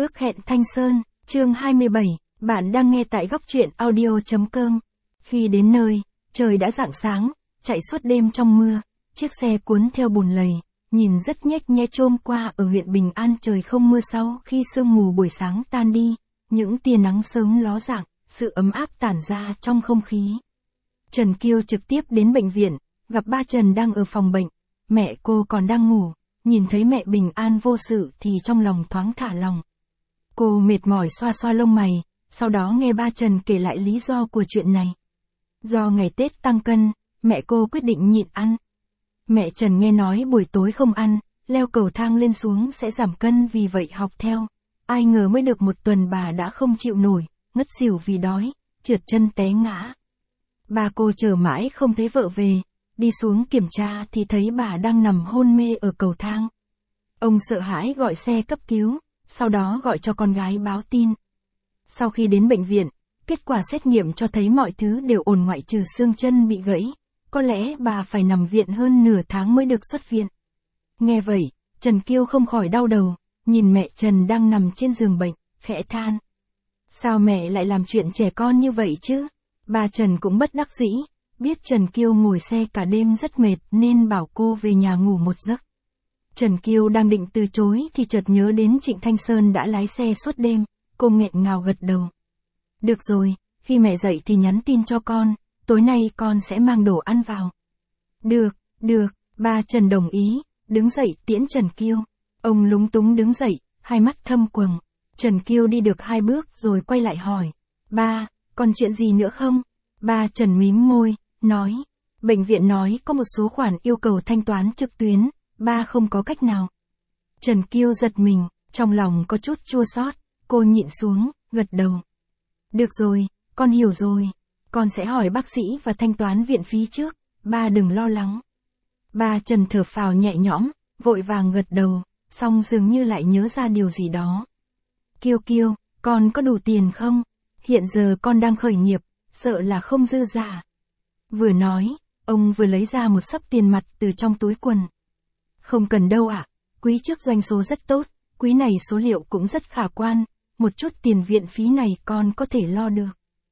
Ước hẹn Thanh Sơn, chương 27, bạn đang nghe tại góc truyện audio.com. Khi đến nơi, trời đã rạng sáng, chạy suốt đêm trong mưa, chiếc xe cuốn theo bùn lầy, nhìn rất nhếch nhe trôm qua ở huyện Bình An trời không mưa sau khi sương mù buổi sáng tan đi, những tia nắng sớm ló dạng, sự ấm áp tản ra trong không khí. Trần Kiêu trực tiếp đến bệnh viện, gặp ba Trần đang ở phòng bệnh, mẹ cô còn đang ngủ, nhìn thấy mẹ bình an vô sự thì trong lòng thoáng thả lòng. Cô mệt mỏi xoa xoa lông mày, sau đó nghe ba Trần kể lại lý do của chuyện này. Do ngày Tết tăng cân, mẹ cô quyết định nhịn ăn. Mẹ Trần nghe nói buổi tối không ăn, leo cầu thang lên xuống sẽ giảm cân vì vậy học theo. Ai ngờ mới được một tuần bà đã không chịu nổi, ngất xỉu vì đói, trượt chân té ngã. Ba cô chờ mãi không thấy vợ về, đi xuống kiểm tra thì thấy bà đang nằm hôn mê ở cầu thang. Ông sợ hãi gọi xe cấp cứu, sau đó gọi cho con gái báo tin. Sau khi đến bệnh viện, kết quả xét nghiệm cho thấy mọi thứ đều ổn ngoại trừ xương chân bị gãy. Có lẽ bà phải nằm viện hơn nửa tháng mới được xuất viện. Nghe vậy, Trần Kiêu không khỏi đau đầu, nhìn mẹ Trần đang nằm trên giường bệnh, khẽ than. Sao mẹ lại làm chuyện trẻ con như vậy chứ? Bà Trần cũng bất đắc dĩ, biết Trần Kiêu ngồi xe cả đêm rất mệt nên bảo cô về nhà ngủ một giấc. Trần Kiêu đang định từ chối thì chợt nhớ đến Trịnh Thanh Sơn đã lái xe suốt đêm, cô nghẹn ngào gật đầu. Được rồi, khi mẹ dậy thì nhắn tin cho con, tối nay con sẽ mang đồ ăn vào. Được, ba Trần đồng ý, đứng dậy tiễn Trần Kiêu. Ông lúng túng đứng dậy, hai mắt thâm quầng. Trần Kiêu đi được 2 bước rồi quay lại hỏi. Ba, còn chuyện gì nữa không? Ba Trần mím môi, nói. Bệnh viện nói có một số khoản yêu cầu thanh toán trực tuyến, ba không có cách nào. Trần Kiêu giật mình, trong lòng có chút chua xót, cô nhịn xuống, gật đầu. Được rồi, con hiểu rồi. Con sẽ hỏi bác sĩ và thanh toán viện phí trước, ba đừng lo lắng. Ba Trần thở phào nhẹ nhõm, vội vàng gật đầu, xong dường như lại nhớ ra điều gì đó. Kiêu, con có đủ tiền không? Hiện giờ con đang khởi nghiệp, sợ là không dư giả. Vừa nói, ông vừa lấy ra một xấp tiền mặt từ trong túi quần. Không cần đâu ạ, quý trước doanh số rất tốt, quý này số liệu cũng rất khả quan, một chút tiền viện phí này con có thể lo được.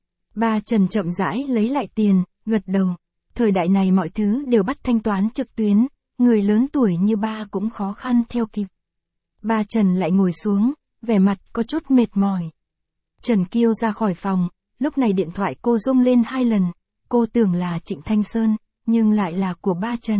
Ba Trần chậm rãi lấy lại tiền, gật đầu. Thời đại này mọi thứ đều bắt thanh toán trực tuyến, người lớn tuổi như ba cũng khó khăn theo kịp. Ba Trần lại ngồi xuống, vẻ mặt có chút mệt mỏi. Trần Kiêu ra khỏi phòng, lúc này điện thoại cô rung lên 2 lần, cô tưởng là Trịnh Thanh Sơn, nhưng lại là của ba Trần.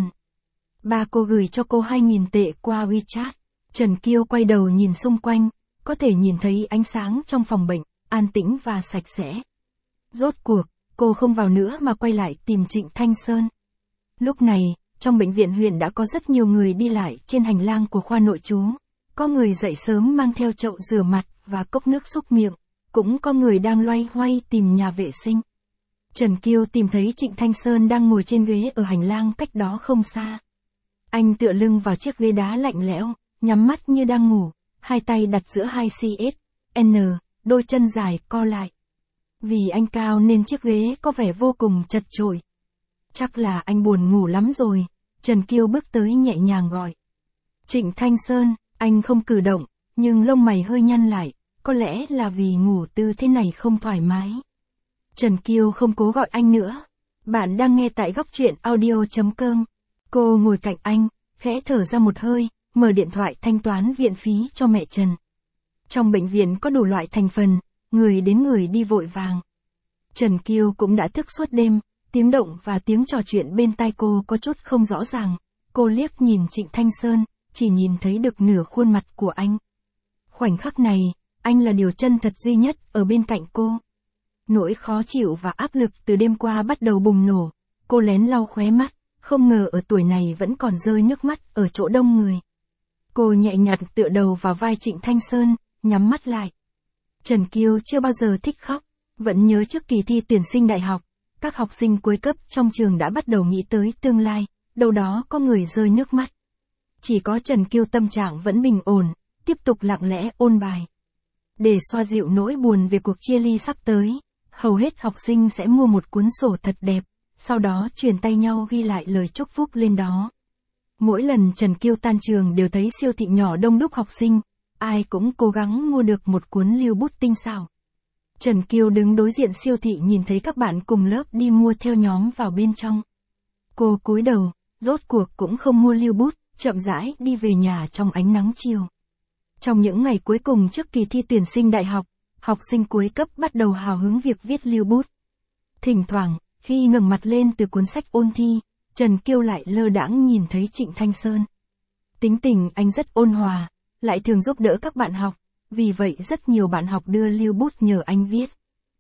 Ba cô gửi cho cô 2.000 tệ qua WeChat. Trần Kiêu quay đầu nhìn xung quanh, có thể nhìn thấy ánh sáng trong phòng bệnh, an tĩnh và sạch sẽ. Rốt cuộc, cô không vào nữa mà quay lại tìm Trịnh Thanh Sơn. Lúc này, trong bệnh viện huyện đã có rất nhiều người đi lại trên hành lang của khoa nội trú. Có người dậy sớm mang theo chậu rửa mặt và cốc nước súc miệng, cũng có người đang loay hoay tìm nhà vệ sinh. Trần Kiêu tìm thấy Trịnh Thanh Sơn đang ngồi trên ghế ở hành lang cách đó không xa. Anh tựa lưng vào chiếc ghế đá lạnh lẽo, nhắm mắt như đang ngủ, hai tay đặt giữa hai CSN, đôi chân dài co lại. Vì anh cao nên chiếc ghế có vẻ vô cùng chật chội. Chắc là anh buồn ngủ lắm rồi, Trần Kiêu bước tới nhẹ nhàng gọi. Trịnh Thanh Sơn, anh không cử động, nhưng lông mày hơi nhăn lại, có lẽ là vì ngủ tư thế này không thoải mái. Trần Kiêu không cố gọi anh nữa. Bạn đang nghe tại góc truyện audio.com. Cô ngồi cạnh anh, khẽ thở ra một hơi, mở điện thoại thanh toán viện phí cho mẹ Trần. Trong bệnh viện có đủ loại thành phần, người đến người đi vội vàng. Trần Kiêu cũng đã thức suốt đêm, tiếng động và tiếng trò chuyện bên tai cô có chút không rõ ràng. Cô liếc nhìn Trịnh Thanh Sơn, chỉ nhìn thấy được nửa khuôn mặt của anh. Khoảnh khắc này, anh là điều chân thật duy nhất ở bên cạnh cô. Nỗi khó chịu và áp lực từ đêm qua bắt đầu bùng nổ. Cô lén lau khóe mắt, không ngờ ở tuổi này vẫn còn rơi nước mắt ở chỗ đông người. Cô nhẹ nhàng tựa đầu vào vai Trịnh Thanh Sơn, nhắm mắt lại. Trần Kiêu chưa bao giờ thích khóc, vẫn nhớ trước kỳ thi tuyển sinh đại học, các học sinh cuối cấp trong trường đã bắt đầu nghĩ tới tương lai, đâu đó có người rơi nước mắt. Chỉ có Trần Kiêu tâm trạng vẫn bình ổn, tiếp tục lặng lẽ ôn bài. Để xoa dịu nỗi buồn về cuộc chia ly sắp tới, hầu hết học sinh sẽ mua một cuốn sổ thật đẹp, sau đó truyền tay nhau ghi lại lời chúc phúc lên đó. Mỗi lần Trần Kiêu tan trường đều thấy siêu thị nhỏ đông đúc học sinh, ai cũng cố gắng mua được một cuốn lưu bút tinh xảo. Trần Kiêu đứng đối diện siêu thị nhìn thấy các bạn cùng lớp đi mua theo nhóm vào bên trong. Cô cúi đầu, rốt cuộc cũng không mua lưu bút, chậm rãi đi về nhà trong ánh nắng chiều. Trong những ngày cuối cùng trước kỳ thi tuyển sinh đại học, học sinh cuối cấp bắt đầu hào hứng việc viết lưu bút. Thỉnh thoảng, khi ngẩng mặt lên từ cuốn sách ôn thi, Trần Kiêu lại lơ đãng nhìn thấy Trịnh Thanh Sơn. Tính tình anh rất ôn hòa, lại thường giúp đỡ các bạn học, vì vậy rất nhiều bạn học đưa lưu bút nhờ anh viết.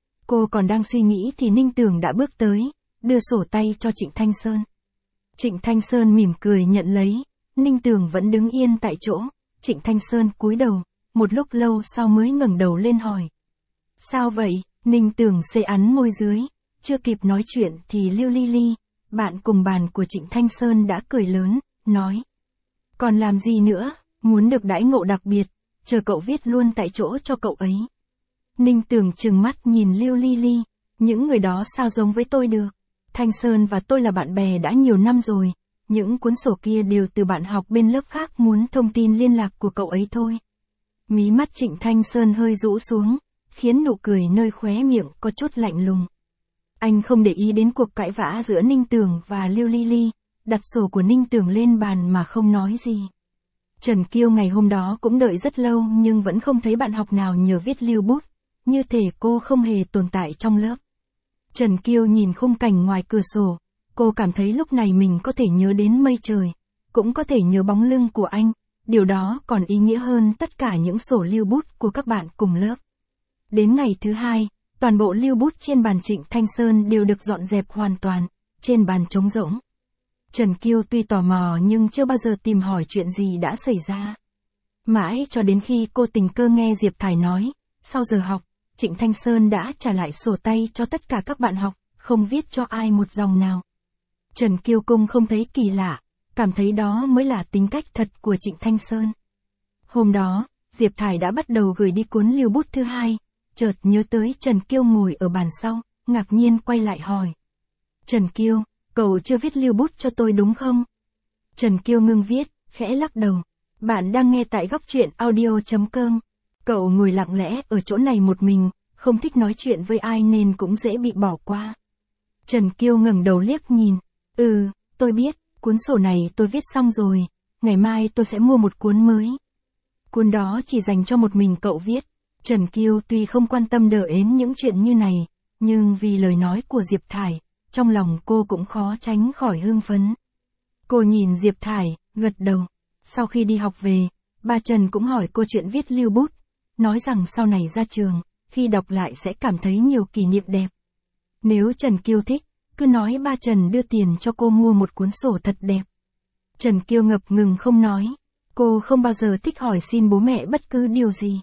Cô còn đang suy nghĩ thì Ninh Tường đã bước tới, đưa sổ tay cho Trịnh Thanh Sơn. Trịnh Thanh Sơn mỉm cười nhận lấy, Ninh Tường vẫn đứng yên tại chỗ, Trịnh Thanh Sơn cúi đầu, một lúc lâu sau mới ngẩng đầu lên hỏi. Sao vậy? Ninh Tường xê ắn môi dưới, chưa kịp nói chuyện thì Lưu Ly Ly, bạn cùng bàn của Trịnh Thanh Sơn đã cười lớn, nói. Còn làm gì nữa, muốn được đãi ngộ đặc biệt, chờ cậu viết luôn tại chỗ cho cậu ấy. Ninh Tường trừng mắt nhìn Lưu Ly Ly, những người đó sao giống với tôi được. Thanh Sơn và tôi là bạn bè đã nhiều năm rồi, những cuốn sổ kia đều từ bạn học bên lớp khác muốn thông tin liên lạc của cậu ấy thôi. Mí mắt Trịnh Thanh Sơn hơi rũ xuống, khiến nụ cười nơi khóe miệng có chút lạnh lùng. Anh không để ý đến cuộc cãi vã giữa Ninh Tường và Lưu Ly Ly, đặt sổ của Ninh Tường lên bàn mà không nói gì. Trần Kiêu ngày hôm đó cũng đợi rất lâu nhưng vẫn không thấy bạn học nào nhờ viết lưu bút, như thể cô không hề tồn tại trong lớp. Trần Kiêu nhìn khung cảnh ngoài cửa sổ, cô cảm thấy lúc này mình có thể nhớ đến mây trời, cũng có thể nhớ bóng lưng của anh, điều đó còn ý nghĩa hơn tất cả những sổ lưu bút của các bạn cùng lớp. Đến ngày thứ hai, toàn bộ lưu bút trên bàn Trịnh Thanh Sơn đều được dọn dẹp hoàn toàn, trên bàn trống rỗng. Trần Kiêu tuy tò mò nhưng chưa bao giờ tìm hỏi chuyện gì đã xảy ra. Mãi cho đến khi cô tình cờ nghe Diệp Thải nói, sau giờ học, Trịnh Thanh Sơn đã trả lại sổ tay cho tất cả các bạn học, không viết cho ai một dòng nào. Trần Kiêu Cung không thấy kỳ lạ, cảm thấy đó mới là tính cách thật của Trịnh Thanh Sơn. Hôm đó, Diệp Thải đã bắt đầu gửi đi cuốn lưu bút thứ hai, chợt nhớ tới Trần Kiêu ngồi ở bàn sau, ngạc nhiên quay lại hỏi. Trần Kiêu, cậu chưa viết lưu bút cho tôi đúng không? Trần Kiêu ngưng viết, khẽ lắc đầu. Bạn đang nghe tại góc truyện audio.com. Cậu ngồi lặng lẽ ở chỗ này một mình, không thích nói chuyện với ai nên cũng dễ bị bỏ qua. Trần Kiêu ngẩng đầu liếc nhìn. Tôi biết, cuốn sổ này tôi viết xong rồi, ngày mai tôi sẽ mua một cuốn mới. Cuốn đó chỉ dành cho một mình cậu viết. Trần Kiêu tuy không quan tâm đến những chuyện như này, nhưng vì lời nói của Diệp Thải, trong lòng cô cũng khó tránh khỏi hưng phấn. Cô nhìn Diệp Thải, gật đầu. Sau khi đi học về, ba Trần cũng hỏi cô chuyện viết lưu bút, nói rằng sau này ra trường, khi đọc lại sẽ cảm thấy nhiều kỷ niệm đẹp. Nếu Trần Kiêu thích, cứ nói ba Trần đưa tiền cho cô mua một cuốn sổ thật đẹp. Trần Kiêu ngập ngừng không nói, cô không bao giờ thích hỏi xin bố mẹ bất cứ điều gì.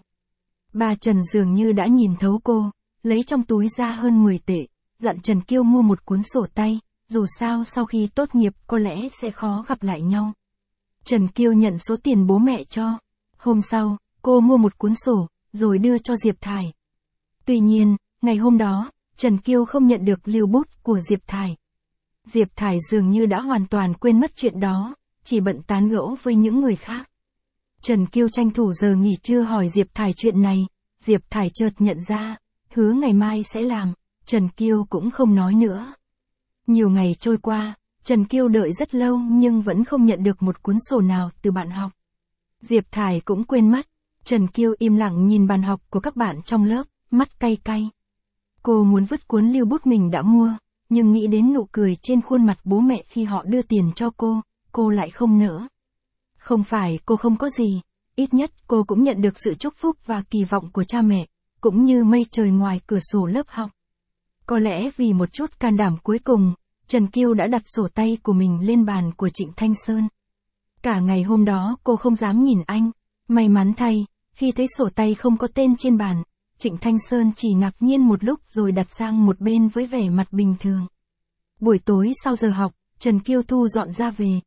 Ba Trần dường như đã nhìn thấu cô, lấy trong túi ra hơn 10 tệ, dặn Trần Kiêu mua một cuốn sổ tay, dù sao sau khi tốt nghiệp có lẽ sẽ khó gặp lại nhau. Trần Kiêu nhận số tiền bố mẹ cho. Hôm sau, cô mua một cuốn sổ, rồi đưa cho Diệp Thải. Tuy nhiên, ngày hôm đó, Trần Kiêu không nhận được lưu bút của Diệp Thải. Diệp Thải dường như đã hoàn toàn quên mất chuyện đó, chỉ bận tán gẫu với những người khác. Trần Kiêu tranh thủ giờ nghỉ trưa hỏi Diệp Thải chuyện này, Diệp Thải chợt nhận ra, hứa ngày mai sẽ làm, Trần Kiêu cũng không nói nữa. Nhiều ngày trôi qua, Trần Kiêu đợi rất lâu nhưng vẫn không nhận được một cuốn sổ nào từ bạn học. Diệp Thải cũng quên mất, Trần Kiêu im lặng nhìn bàn học của các bạn trong lớp, mắt cay cay. Cô muốn vứt cuốn lưu bút mình đã mua, nhưng nghĩ đến nụ cười trên khuôn mặt bố mẹ khi họ đưa tiền cho cô lại không nỡ. Không phải cô không có gì, ít nhất cô cũng nhận được sự chúc phúc và kỳ vọng của cha mẹ, cũng như mây trời ngoài cửa sổ lớp học. Có lẽ vì một chút can đảm cuối cùng, Trần Kiêu đã đặt sổ tay của mình lên bàn của Trịnh Thanh Sơn. Cả ngày hôm đó cô không dám nhìn anh, may mắn thay, khi thấy sổ tay không có tên trên bàn, Trịnh Thanh Sơn chỉ ngạc nhiên một lúc rồi đặt sang một bên với vẻ mặt bình thường. Buổi tối sau giờ học, Trần Kiêu thu dọn ra về.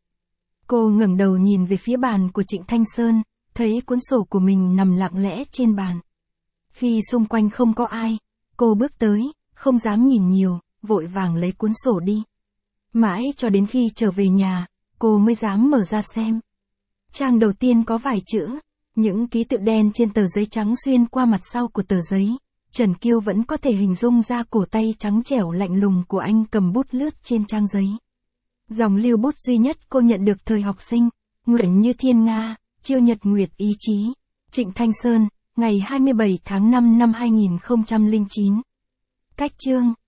Cô ngẩng đầu nhìn về phía bàn của Trịnh Thanh Sơn, thấy cuốn sổ của mình nằm lặng lẽ trên bàn. Khi xung quanh không có ai, cô bước tới, không dám nhìn nhiều, vội vàng lấy cuốn sổ đi. Mãi cho đến khi trở về nhà, cô mới dám mở ra xem. Trang đầu tiên có vài chữ, Những ký tự đen trên tờ giấy trắng xuyên qua mặt sau của tờ giấy, Trần Kiêu vẫn có thể hình dung ra cổ tay trắng trẻo lạnh lùng của anh cầm bút lướt trên trang giấy. Dòng lưu bút duy nhất cô nhận được thời học sinh, Nguyện Như Thiên Nga, Chiêu Nhật Nguyệt Ý Chí, Trịnh Thanh Sơn, ngày 27 tháng 5 năm 2009. Cách chương